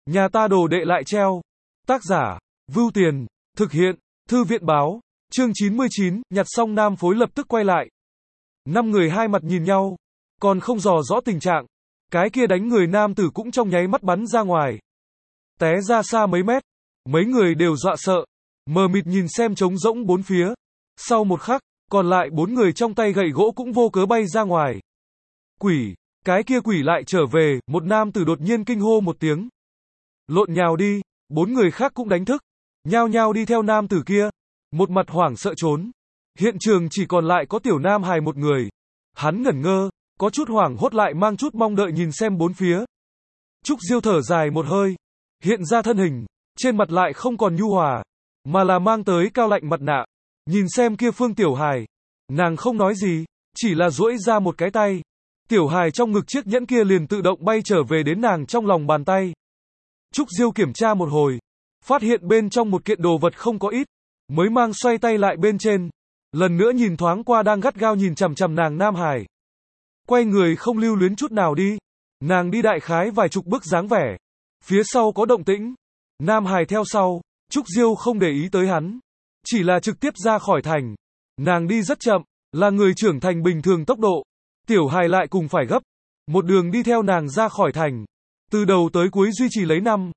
Nhà ta đồ đệ lại treo. Tác giả, Vưu Tiền, thực hiện, Thư viện báo, chương 99, nhặt xong nam phối lập tức quay lại. 5 người hai mặt nhìn nhau, còn không dò rõ tình trạng. Cái kia đánh người nam tử cũng trong nháy mắt bắn ra ngoài. Té ra xa mấy mét, mấy người đều dọa sợ, mờ mịt nhìn xem trống rỗng bốn phía. Sau một khắc, còn lại 4 người trong tay gậy gỗ cũng vô cớ bay ra ngoài. Quỷ, cái kia quỷ lại trở về, một nam tử đột nhiên kinh hô một tiếng. Lộn nhào đi, 4 người khác cũng đánh thức, nhao nhao đi theo nam tử kia, một mặt hoảng sợ trốn. Hiện trường chỉ còn lại có tiểu nam hài một người. Hắn ngẩn ngơ, có chút hoảng hốt lại mang chút mong đợi nhìn xem bốn phía. Trúc Diêu thở dài một hơi, hiện ra thân hình, trên mặt lại không còn nhu hòa, mà là mang tới cao lạnh mặt nạ. Nhìn xem kia Phương tiểu hài, nàng không nói gì, chỉ là duỗi ra một cái tay. Tiểu hài trong ngực chiếc nhẫn kia liền tự động bay trở về đến nàng trong lòng bàn tay. Trúc Diêu kiểm tra một hồi, phát hiện bên trong một kiện đồ vật không có ít, mới mang xoay tay lại bên trên, lần nữa nhìn thoáng qua đang gắt gao nhìn chằm chằm nàng nam hải. Quay người không lưu luyến chút nào đi, nàng đi đại khái vài chục bước dáng vẻ, phía sau có động tĩnh, nam hải theo sau, Trúc Diêu không để ý tới hắn, chỉ là trực tiếp ra khỏi thành. Nàng đi rất chậm, là người trưởng thành bình thường tốc độ, tiểu hài lại cùng phải gấp, một đường đi theo nàng ra khỏi thành, từ đầu tới cuối duy trì lấy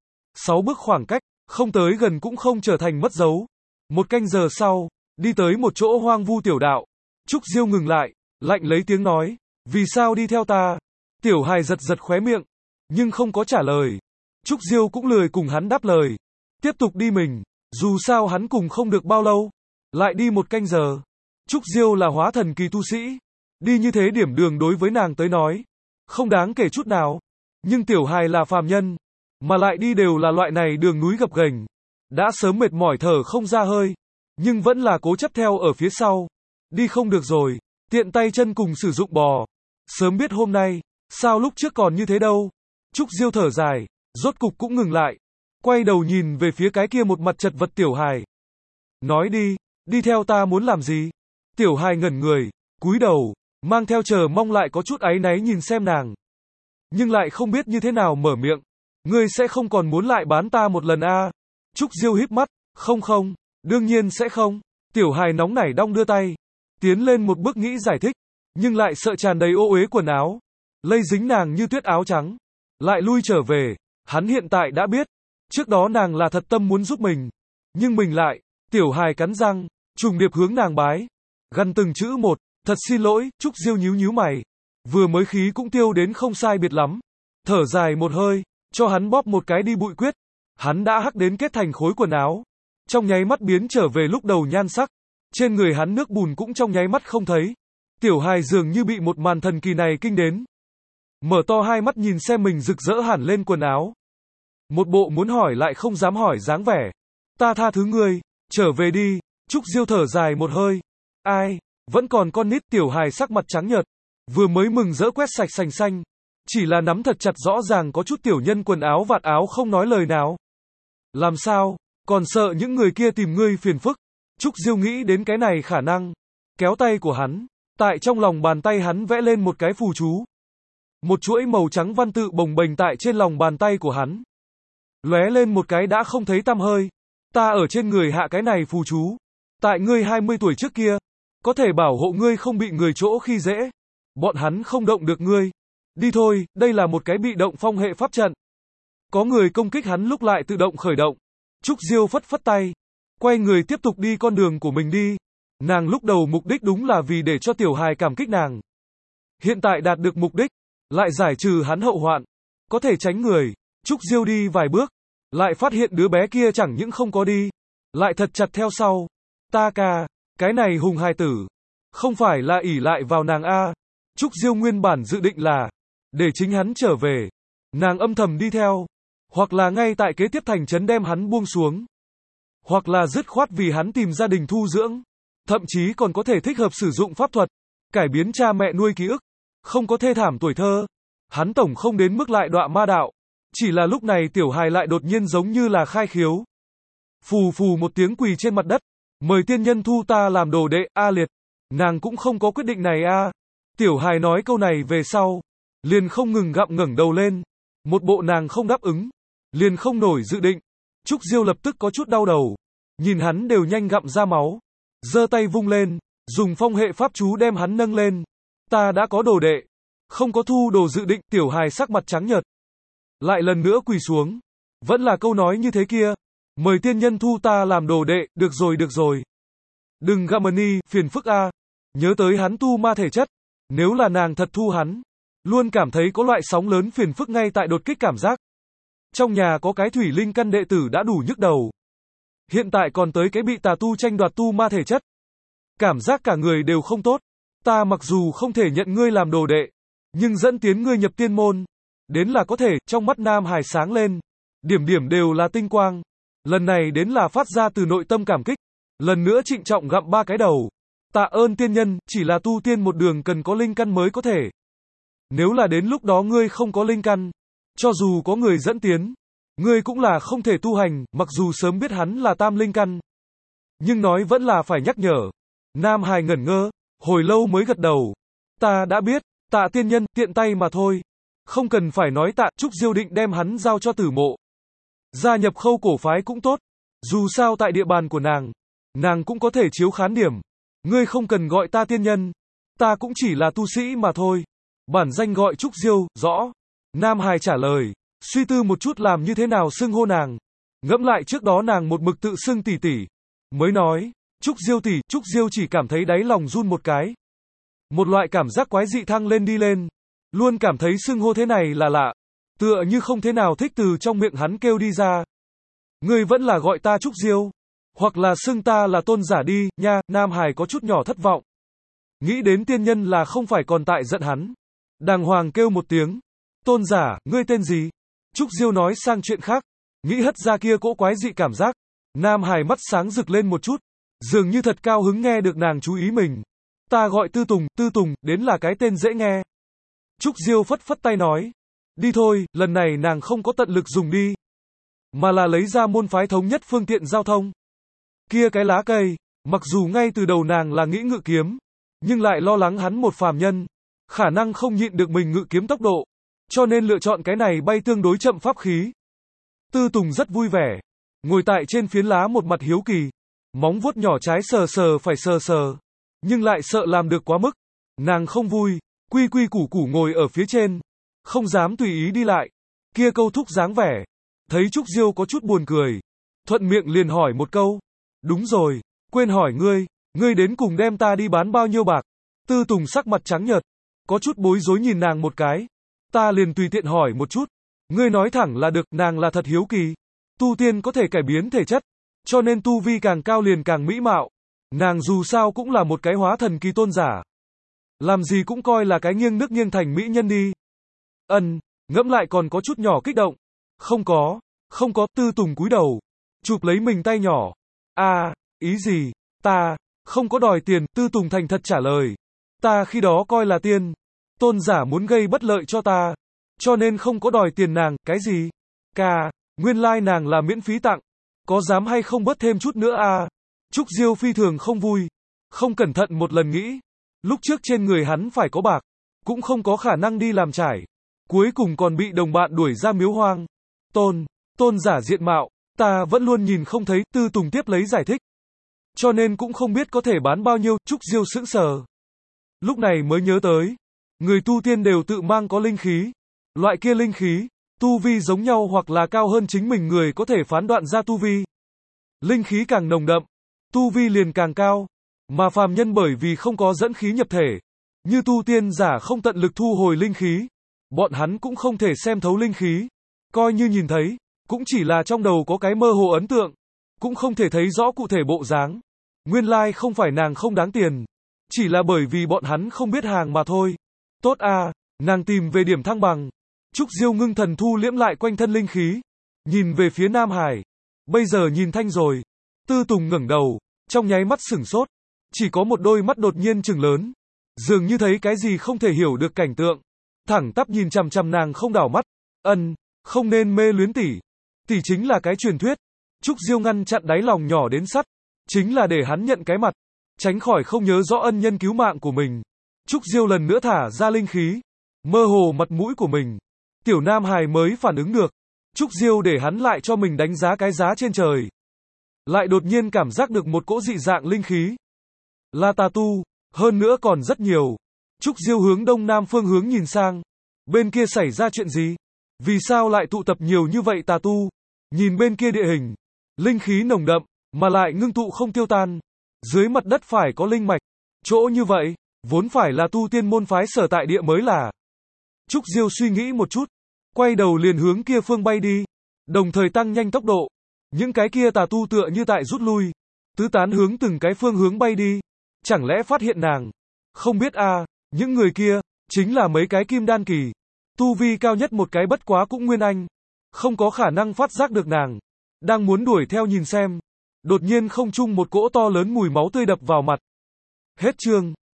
5-6 bước khoảng cách, không tới gần cũng không trở thành mất dấu. Một canh giờ sau, đi tới một chỗ hoang vu tiểu đạo, Trúc Diêu ngừng lại, lạnh lấy tiếng nói, vì sao đi theo ta? Tiểu hài giật giật khóe miệng, nhưng không có trả lời. Trúc Diêu cũng lười cùng hắn đáp lời, tiếp tục đi mình, dù sao hắn cùng không được bao lâu, lại đi một canh giờ. Trúc Diêu là hóa thần kỳ tu sĩ, đi như thế điểm đường đối với nàng tới nói, không đáng kể chút nào, nhưng tiểu hài là phàm nhân, mà lại đi đều là loại này đường núi gập ghềnh, đã sớm mệt mỏi thở không ra hơi, nhưng vẫn là cố chấp theo ở phía sau. Đi không được rồi, tiện tay chân cùng sử dụng bò. Sớm biết hôm nay, sao lúc trước còn như thế đâu. Trúc Diêu thở dài, rốt cục cũng ngừng lại, quay đầu nhìn về phía cái kia một mặt chật vật tiểu hài. Nói đi, đi theo ta muốn làm gì? Tiểu hài ngẩn người, cúi đầu, mang theo chờ mong lại có chút áy náy nhìn xem nàng. Nhưng lại không biết như thế nào mở miệng. Ngươi sẽ không còn muốn lại bán ta một lần a? Trúc Diêu híp mắt, không, đương nhiên sẽ không. Tiểu hài nóng nảy đong đưa tay, tiến lên một bước nghĩ giải thích, nhưng lại sợ tràn đầy ô uế quần áo, lây dính nàng như tuyết áo trắng, lại lui trở về. Hắn hiện tại đã biết, trước đó nàng là thật tâm muốn giúp mình, nhưng mình lại, tiểu hài cắn răng, trùng điệp hướng nàng bái, gằn từng chữ một, thật xin lỗi. Trúc Diêu nhíu mày, vừa mới khí cũng tiêu đến không sai biệt lắm, thở dài một hơi, cho hắn bóp một cái đi bụi quyết. Hắn đã hắc đến kết thành khối quần áo, trong nháy mắt biến trở về lúc đầu nhan sắc, trên người hắn nước bùn cũng trong nháy mắt không thấy. Tiểu hài dường như bị một màn thần kỳ này kinh đến, mở to hai mắt nhìn xem mình rực rỡ hẳn lên quần áo, một bộ muốn hỏi lại không dám hỏi dáng vẻ. Ta tha thứ ngươi, trở về đi. Trúc Diêu thở dài một hơi, ai, vẫn còn con nít. Tiểu hài sắc mặt trắng nhợt, vừa mới mừng rỡ quét sạch sành xanh, chỉ là nắm thật chặt rõ ràng có chút tiểu nhân quần áo vạt áo không nói lời nào. Làm sao, còn sợ những người kia tìm ngươi phiền phức? Trúc Diêu nghĩ đến cái này khả năng, kéo tay của hắn, tại trong lòng bàn tay hắn vẽ lên một cái phù chú. Một chuỗi màu trắng văn tự bồng bềnh tại trên lòng bàn tay của hắn, lóe lên một cái đã không thấy tăm hơi. Ta ở trên người hạ cái này phù chú, tại ngươi 20 tuổi trước kia, có thể bảo hộ ngươi không bị người chỗ khi dễ, bọn hắn không động được ngươi. Đi thôi, đây là một cái bị động phong hệ pháp trận. Có người công kích hắn lúc lại tự động khởi động. Trúc Diêu phất phất tay, quay người tiếp tục đi con đường của mình đi. Nàng lúc đầu mục đích đúng là vì để cho tiểu hài cảm kích nàng. Hiện tại đạt được mục đích, lại giải trừ hắn hậu hoạn, có thể tránh người. Trúc Diêu đi vài bước, lại phát hiện đứa bé kia chẳng những không có đi, lại thật chặt theo sau. Ta ca, cái này hùng hài tử, không phải là ỷ lại vào nàng a? Trúc Diêu nguyên bản dự định là để chính hắn trở về, nàng âm thầm đi theo, hoặc là ngay tại kế tiếp thành trấn đem hắn buông xuống, hoặc là dứt khoát vì hắn tìm gia đình thu dưỡng, thậm chí còn có thể thích hợp sử dụng pháp thuật, cải biến cha mẹ nuôi ký ức, không có thê thảm tuổi thơ. Hắn tổng không đến mức lại đọa ma đạo, chỉ là lúc này tiểu hài lại đột nhiên giống như là khai khiếu. Phù phù một tiếng quỳ trên mặt đất, mời tiên nhân thu ta làm đồ đệ. A liệt, nàng cũng không có quyết định này a. Tiểu hài nói câu này về sau, liền không ngừng gặm ngẩng đầu lên, một bộ nàng không đáp ứng, liền không nổi dự định. Trúc Diêu lập tức có chút đau đầu. Nhìn hắn đều nhanh gặm ra máu. Giơ tay vung lên, dùng phong hệ pháp chú đem hắn nâng lên. Ta đã có đồ đệ. Không có thu đồ dự định, tiểu hài sắc mặt trắng nhợt. Lại lần nữa quỳ xuống. Vẫn là câu nói như thế kia. Mời tiên nhân thu ta làm đồ đệ, được rồi được rồi. Đừng Gamani, phiền phức a. Nhớ tới hắn tu ma thể chất. Nếu là nàng thật thu hắn. Luôn cảm thấy có loại sóng lớn phiền phức ngay tại đột kích cảm giác. Trong nhà có cái thủy linh căn đệ tử đã đủ nhức đầu. Hiện tại còn tới cái bị tà tu tranh đoạt tu ma thể chất. Cảm giác cả người đều không tốt. Ta mặc dù không thể nhận ngươi làm đồ đệ, nhưng dẫn tiến ngươi nhập tiên môn. Đến là có thể, trong mắt Nam Hải sáng lên. Điểm điểm đều là tinh quang. Lần này đến là phát ra từ nội tâm cảm kích. Lần nữa trịnh trọng gặm 3 cái đầu. Tạ ơn tiên nhân, chỉ là tu tiên một đường cần có linh căn mới có thể. Nếu là đến lúc đó ngươi không có linh căn, cho dù có người dẫn tiến, ngươi cũng là không thể tu hành, mặc dù sớm biết hắn là tam linh căn. Nhưng nói vẫn là phải nhắc nhở. Nam Hải ngẩn ngơ, hồi lâu mới gật đầu. Ta đã biết, Tạ tiên nhân, tiện tay mà thôi. Không cần phải nói tạ, Trúc Diêu định đem hắn giao cho Tử Mộ. Gia nhập Khâu cổ phái cũng tốt. Dù sao tại địa bàn của nàng cũng có thể chiếu khán điểm. Ngươi không cần gọi ta tiên nhân. Ta cũng chỉ là tu sĩ mà thôi. Bản danh gọi Trúc Diêu, rõ. Nam Hải trả lời. Suy tư một chút làm như thế nào xưng hô nàng. Ngẫm lại trước đó nàng một mực tự xưng tỷ tỷ. Mới nói, Trúc Diêu tỷ, Trúc Diêu chỉ cảm thấy đáy lòng run một cái. Một loại cảm giác quái dị thăng lên đi lên. Luôn cảm thấy xưng hô thế này là lạ. Tựa như không thế nào thích từ trong miệng hắn kêu đi ra. Ngươi vẫn là gọi ta Trúc Diêu. Hoặc là xưng ta là tôn giả đi, nha, Nam Hải có chút nhỏ thất vọng. Nghĩ đến tiên nhân là không phải còn tại giận hắn. Đàng hoàng kêu một tiếng. Tôn giả, ngươi tên gì? Trúc Diêu nói sang chuyện khác. Nghĩ hất ra kia cỗ quái dị cảm giác. Nam Hải mắt sáng rực lên một chút. Dường như thật cao hứng nghe được nàng chú ý mình. Ta gọi Tư Tùng, đến là cái tên dễ nghe. Trúc Diêu phất phất tay nói. Đi thôi, lần này nàng không có tận lực dùng đi. Mà là lấy ra môn phái thống nhất phương tiện giao thông. Kia cái lá cây, mặc dù ngay từ đầu nàng là nghĩ ngự kiếm, nhưng lại lo lắng hắn một phàm nhân, khả năng không nhịn được mình ngự kiếm tốc độ, cho nên lựa chọn cái này bay tương đối chậm pháp khí. Tư Tùng rất vui vẻ, ngồi tại trên phiến lá một mặt hiếu kỳ, móng vuốt nhỏ trái sờ sờ phải sờ sờ, nhưng lại sợ làm được quá mức. Nàng không vui, quy quy củ củ ngồi ở phía trên, không dám tùy ý đi lại. Kia câu thúc dáng vẻ, thấy Trúc Diêu có chút buồn cười, thuận miệng liền hỏi một câu. Đúng rồi, quên hỏi ngươi đến cùng đem ta đi bán bao nhiêu bạc? Tư Tùng sắc mặt trắng nhợt, có chút bối rối nhìn nàng một cái. Ta liền tùy tiện hỏi một chút. Ngươi nói thẳng là được, nàng là thật hiếu kỳ. Tu tiên có thể cải biến thể chất, cho nên tu vi càng cao liền càng mỹ mạo. Nàng dù sao cũng là một cái hóa thần kỳ tôn giả. Làm gì cũng coi là cái nghiêng nước nghiêng thành mỹ nhân đi. Ngẫm lại còn có chút nhỏ kích động. Không có, Tư Tùng cúi đầu, chụp lấy mình tay nhỏ. Ý gì? Ta không có đòi tiền, Tư Tùng thành thật trả lời. Ta khi đó coi là tiên. Tôn giả muốn gây bất lợi cho ta, cho nên không có đòi tiền nàng, cái gì? Nguyên lai nàng là miễn phí tặng. Có dám hay không bớt thêm chút nữa à? Trúc Diêu phi thường không vui. Không cẩn thận một lần nghĩ. Lúc trước trên người hắn phải có bạc, cũng không có khả năng đi làm trải. Cuối cùng còn bị đồng bạn đuổi ra miếu hoang. Tôn giả diện mạo, ta vẫn luôn nhìn không thấy, Tư Tùng tiếp lấy giải thích. Cho nên cũng không biết có thể bán bao nhiêu, Trúc Diêu sững sờ. Lúc này mới nhớ tới. Người tu tiên đều tự mang có linh khí. Loại kia linh khí, tu vi giống nhau hoặc là cao hơn chính mình người có thể phán đoạn ra tu vi. Linh khí càng nồng đậm, tu vi liền càng cao. Mà phàm nhân bởi vì không có dẫn khí nhập thể, như tu tiên giả không tận lực thu hồi linh khí, bọn hắn cũng không thể xem thấu linh khí. Coi như nhìn thấy, cũng chỉ là trong đầu có cái mơ hồ ấn tượng, cũng không thể thấy rõ cụ thể bộ dáng. Nguyên lai không phải nàng không đáng tiền, chỉ là bởi vì bọn hắn không biết hàng mà thôi. Tốt à, nàng tìm về điểm thăng bằng. Trúc Diêu ngưng thần thu liễm lại quanh thân linh khí, nhìn về phía Nam Hải. Bây giờ nhìn thanh rồi. Tư Tùng ngẩng đầu, trong nháy mắt sửng sốt, chỉ có một đôi mắt đột nhiên trừng lớn, dường như thấy cái gì không thể hiểu được cảnh tượng, thẳng tắp nhìn chằm chằm nàng không đảo mắt. Không nên mê luyến tỷ. Tỷ chính là cái truyền thuyết. Trúc Diêu ngăn chặn đáy lòng nhỏ đến sắt, chính là để hắn nhận cái mặt, tránh khỏi không nhớ rõ ân nhân cứu mạng của mình. Trúc Diêu lần nữa thả ra linh khí, mơ hồ mặt mũi của mình. Tiểu Nam Hải mới phản ứng được, Trúc Diêu để hắn lại cho mình đánh giá cái giá trên trời. Lại đột nhiên cảm giác được một cỗ dị dạng linh khí. Là tà tu, hơn nữa còn rất nhiều. Trúc Diêu hướng đông nam phương hướng nhìn sang. Bên kia xảy ra chuyện gì? Vì sao lại tụ tập nhiều như vậy tà tu? Nhìn bên kia địa hình, linh khí nồng đậm, mà lại ngưng tụ không tiêu tan. Dưới mặt đất phải có linh mạch. Chỗ như vậy, vốn phải là tu tiên môn phái sở tại địa mới là. Trúc Diêu suy nghĩ một chút, quay đầu liền hướng kia phương bay đi, đồng thời tăng nhanh tốc độ. Những cái kia tà tu tựa như tại rút lui, tứ tán hướng từng cái phương hướng bay đi. Chẳng lẽ phát hiện nàng? Không biết những người kia, chính là mấy cái kim đan kỳ. Tu vi cao nhất một cái bất quá cũng nguyên anh. Không có khả năng phát giác được nàng. Đang muốn đuổi theo nhìn xem. Đột nhiên không trung một cỗ to lớn mùi máu tươi đập vào mặt. Hết chương.